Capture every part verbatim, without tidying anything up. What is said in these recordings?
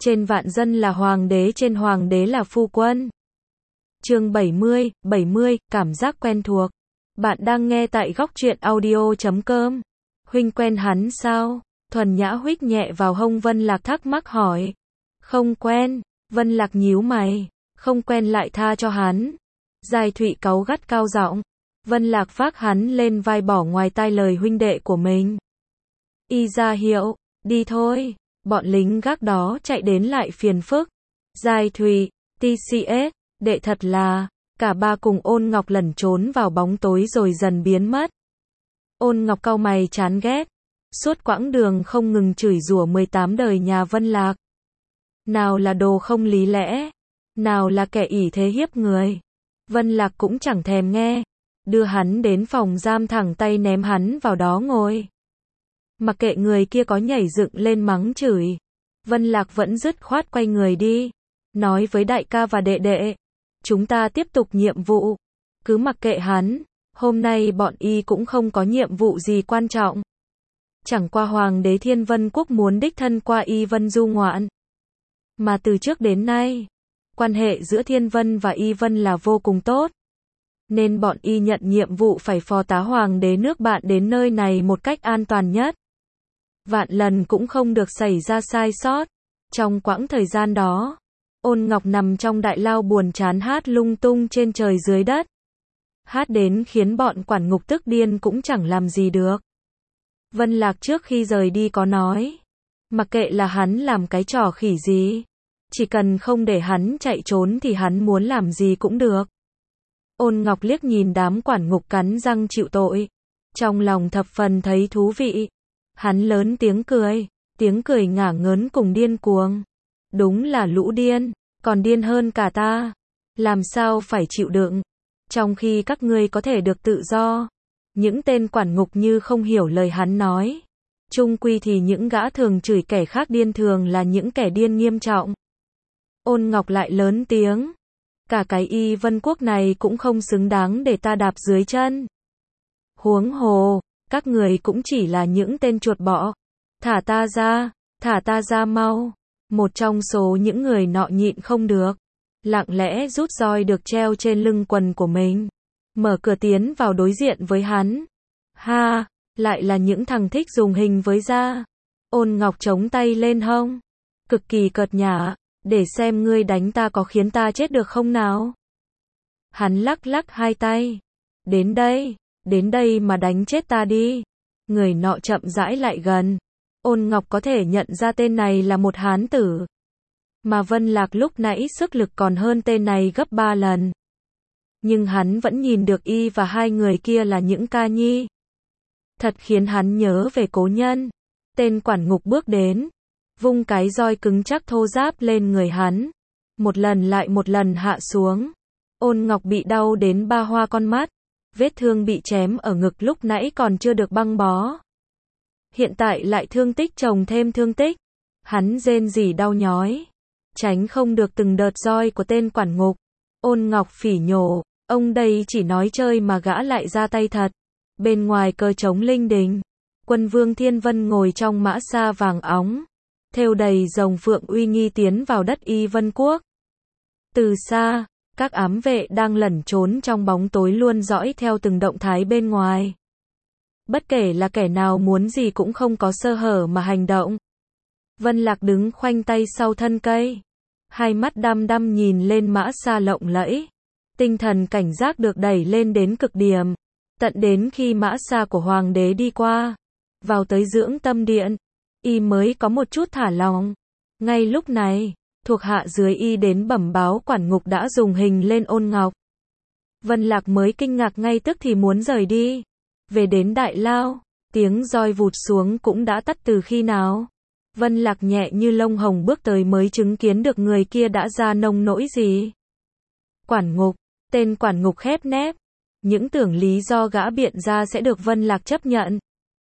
trên vạn dân là hoàng đế, trên hoàng đế là phu quân. Chương bảy mươi, bảy mươi, cảm giác quen thuộc. Bạn đang nghe tại góc truyện audio chấm com. Huynh quen hắn sao? Thuần Nhã huých nhẹ vào hông Vân Lạc thắc mắc hỏi. Không quen. Vân Lạc nhíu mày. Không quen lại tha cho hắn. Giai Thụy cáu gắt cao giọng. Vân Lạc vác hắn lên vai bỏ ngoài tai lời huynh đệ của mình. Y ra hiệu, đi thôi. Bọn lính gác đó chạy đến lại phiền phức. Giai Thụy, tê xê ét, đệ thật là, cả ba cùng Ôn Ngọc lẩn trốn vào bóng tối rồi dần biến mất. Ôn Ngọc cau mày chán ghét, suốt quãng đường không ngừng chửi rủa mười tám đời nhà Vân Lạc. Nào là đồ không lý lẽ, nào là kẻ ỷ thế hiếp người. Vân Lạc cũng chẳng thèm nghe, đưa hắn đến phòng giam thẳng tay ném hắn vào đó ngồi. Mặc kệ người kia có nhảy dựng lên mắng chửi, Vân Lạc vẫn dứt khoát quay người đi, nói với đại ca và đệ đệ, chúng ta tiếp tục nhiệm vụ, cứ mặc kệ hắn, hôm nay bọn y cũng không có nhiệm vụ gì quan trọng. Chẳng qua Hoàng đế Thiên Vân Quốc muốn đích thân qua Y Vân du ngoạn. Mà từ trước đến nay, quan hệ giữa Thiên Vân và Y Vân là vô cùng tốt. Nên bọn y nhận nhiệm vụ phải phò tá Hoàng đế nước bạn đến nơi này một cách an toàn nhất. Vạn lần cũng không được xảy ra sai sót. Trong quãng thời gian đó, Ôn Ngọc nằm trong đại lao buồn chán hát lung tung trên trời dưới đất. Hát đến khiến bọn quản ngục tức điên cũng chẳng làm gì được. Vân Lạc trước khi rời đi có nói, mặc kệ là hắn làm cái trò khỉ gì, chỉ cần không để hắn chạy trốn thì hắn muốn làm gì cũng được. Ôn Ngọc liếc nhìn đám quản ngục cắn răng chịu tội, trong lòng thập phần thấy thú vị. Hắn lớn tiếng cười, tiếng cười ngả ngớn cùng điên cuồng. Đúng là lũ điên, còn điên hơn cả ta. Làm sao phải chịu đựng, trong khi các ngươi có thể được tự do. Những tên quản ngục như không hiểu lời hắn nói. Chung quy thì những gã thường chửi kẻ khác điên thường là những kẻ điên nghiêm trọng. Ôn Ngọc lại lớn tiếng. Cả cái Y Vân Quốc này cũng không xứng đáng để ta đạp dưới chân. Huống hồ, các người cũng chỉ là những tên chuột bọ. Thả ta ra, thả ta ra mau. Một trong số những người nọ nhịn không được, lặng lẽ rút roi được treo trên lưng quần của mình, mở cửa tiến vào đối diện với hắn. Ha, lại là những thằng thích dùng hình với da. Ôn Ngọc chống tay lên hông, cực kỳ cợt nhả, để xem ngươi đánh ta có khiến ta chết được không nào. Hắn lắc lắc hai tay. Đến đây, đến đây mà đánh chết ta đi. Người nọ chậm rãi lại gần. Ôn Ngọc có thể nhận ra tên này là một hán tử. Mà Vân Lạc lúc nãy sức lực còn hơn tên này gấp ba lần. Nhưng hắn vẫn nhìn được y và hai người kia là những ca nhi. Thật khiến hắn nhớ về cố nhân. Tên quản ngục bước đến, vung cái roi cứng chắc thô ráp lên người hắn. Một lần lại một lần hạ xuống. Ôn Ngọc bị đau đến ba hoa con mắt. Vết thương bị chém ở ngực lúc nãy còn chưa được băng bó. Hiện tại lại thương tích chồng thêm thương tích. Hắn rên rỉ đau nhói, tránh không được từng đợt roi của tên quản ngục. Ôn Ngọc phỉ nhổ, ông đây chỉ nói chơi mà gã lại ra tay thật. Bên ngoài cờ trống linh đình, Quân Vương Thiên Vân ngồi trong mã xa vàng óng, thêu đầy rồng phượng uy nghi tiến vào đất Y Vân Quốc. Từ xa, các ám vệ đang lẩn trốn trong bóng tối luôn dõi theo từng động thái bên ngoài. Bất kể là kẻ nào muốn gì cũng không có sơ hở mà hành động. Vân Lạc đứng khoanh tay sau thân cây, hai mắt đăm đăm nhìn lên mã xa lộng lẫy. Tinh thần cảnh giác được đẩy lên đến cực điểm, tận đến khi mã xa của Hoàng đế đi qua, vào tới dưỡng tâm điện, y mới có một chút thả lòng. Ngay lúc này, thuộc hạ dưới y đến bẩm báo quản ngục đã dùng hình lên Ôn Ngọc. Vân Lạc mới kinh ngạc ngay tức thì muốn rời đi. Về đến đại lao, tiếng roi vụt xuống cũng đã tắt từ khi nào. Vân Lạc nhẹ như lông hồng bước tới mới chứng kiến được người kia đã ra nông nỗi gì. Quản ngục, tên quản ngục khép nép. Những tưởng lý do gã biện ra sẽ được Vân Lạc chấp nhận.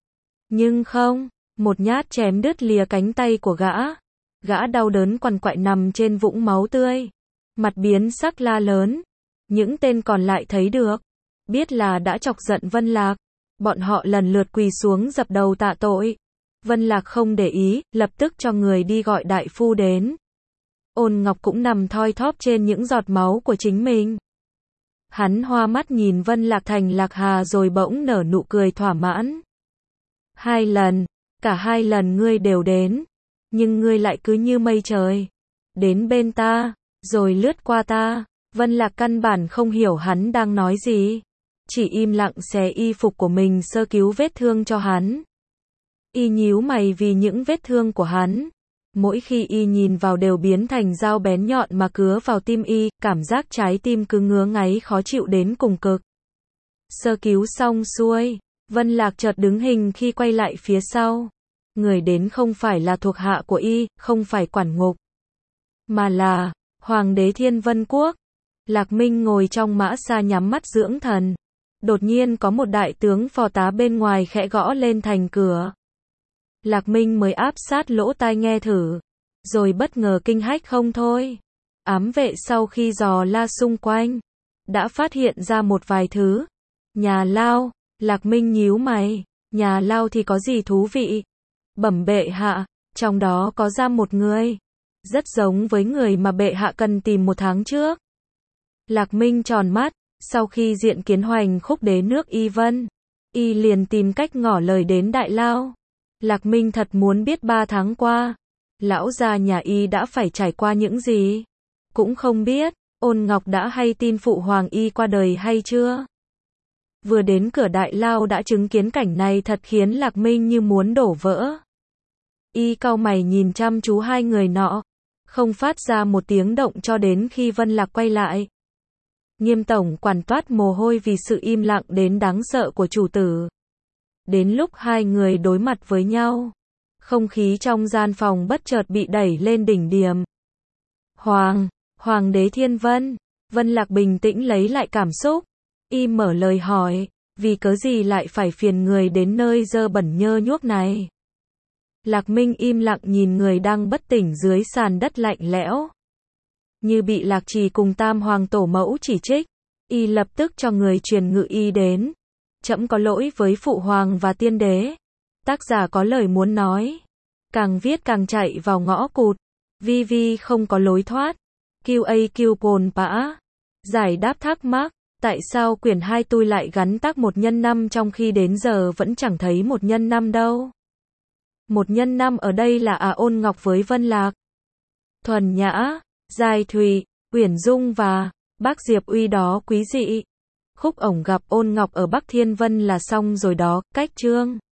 Nhưng không, một nhát chém đứt lìa cánh tay của gã. Gã đau đớn quằn quại nằm trên vũng máu tươi. Mặt biến sắc la lớn. Những tên còn lại thấy được, biết là đã chọc giận Vân Lạc. Bọn họ lần lượt quỳ xuống dập đầu tạ tội. Vân Lạc không để ý, lập tức cho người đi gọi đại phu đến. Ôn Ngọc cũng nằm thoi thóp trên những giọt máu của chính mình. Hắn hoa mắt nhìn Vân Lạc Thành Lạc Hà rồi bỗng nở nụ cười thỏa mãn. Hai lần, cả hai lần ngươi đều đến, nhưng ngươi lại cứ như mây trời, đến bên ta, rồi lướt qua ta. Vân Lạc căn bản không hiểu hắn đang nói gì, chỉ im lặng xé y phục của mình sơ cứu vết thương cho hắn. Y nhíu mày vì những vết thương của hắn. Mỗi khi y nhìn vào đều biến thành dao bén nhọn mà cứa vào tim y, cảm giác trái tim cứ ngứa ngáy khó chịu đến cùng cực. Sơ cứu xong xuôi, Vân Lạc chợt đứng hình khi quay lại phía sau. Người đến không phải là thuộc hạ của y, không phải quản ngục, mà là Hoàng đế Thiên Vân Quốc. Lạc Minh ngồi trong mã xa nhắm mắt dưỡng thần. Đột nhiên có một đại tướng phò tá bên ngoài khẽ gõ lên thành cửa. Lạc Minh mới áp sát lỗ tai nghe thử, rồi bất ngờ kinh hách không thôi. Ám vệ sau khi dò la xung quanh, đã phát hiện ra một vài thứ. Nhà lao, Lạc Minh nhíu mày, nhà lao thì có gì thú vị? Bẩm bệ hạ, trong đó có giam một người, rất giống với người mà bệ hạ cần tìm một tháng trước. Lạc Minh tròn mắt, sau khi diện kiến Hoành Khúc đế nước Y Vân, y liền tìm cách ngỏ lời đến đại lao. Lạc Minh thật muốn biết ba tháng qua, lão gia nhà y đã phải trải qua những gì. Cũng không biết, Ôn Ngọc đã hay tin phụ hoàng y qua đời hay chưa. Vừa đến cửa đại lao đã chứng kiến cảnh này thật khiến Lạc Minh như muốn đổ vỡ. Y cau mày nhìn chăm chú hai người nọ, không phát ra một tiếng động cho đến khi Vân Lạc quay lại. Nghiêm tổng quản toát mồ hôi vì sự im lặng đến đáng sợ của chủ tử. Đến lúc hai người đối mặt với nhau, không khí trong gian phòng bất chợt bị đẩy lên đỉnh điểm. Hoàng, Hoàng đế Thiên Vân, Vân Lạc bình tĩnh lấy lại cảm xúc. Y mở lời hỏi, vì cớ gì lại phải phiền người đến nơi dơ bẩn nhơ nhuốc này. Lạc Minh im lặng nhìn người đang bất tỉnh dưới sàn đất lạnh lẽo. Như bị Lạc Trì cùng Tam Hoàng tổ mẫu chỉ trích, y lập tức cho người truyền ngự y đến. Trẫm có lỗi với phụ hoàng và tiên đế. Tác giả có lời muốn nói. Càng viết càng chạy vào ngõ cụt. Vi Vi không có lối thoát. quy a quy cồn pã. Giải đáp thắc mắc. Tại sao quyển hai tôi lại gắn tác một nhân năm trong khi đến giờ vẫn chẳng thấy một nhân năm đâu? Một nhân năm ở đây là à Ôn Ngọc với Vân Lạc. Thuần Nhã, Giai Thùy, Uyển Dung và bác Diệp Uy đó quý dị. Khúc ổng gặp Ôn Ngọc ở Bắc Thiên Vân là xong rồi đó, cách chương.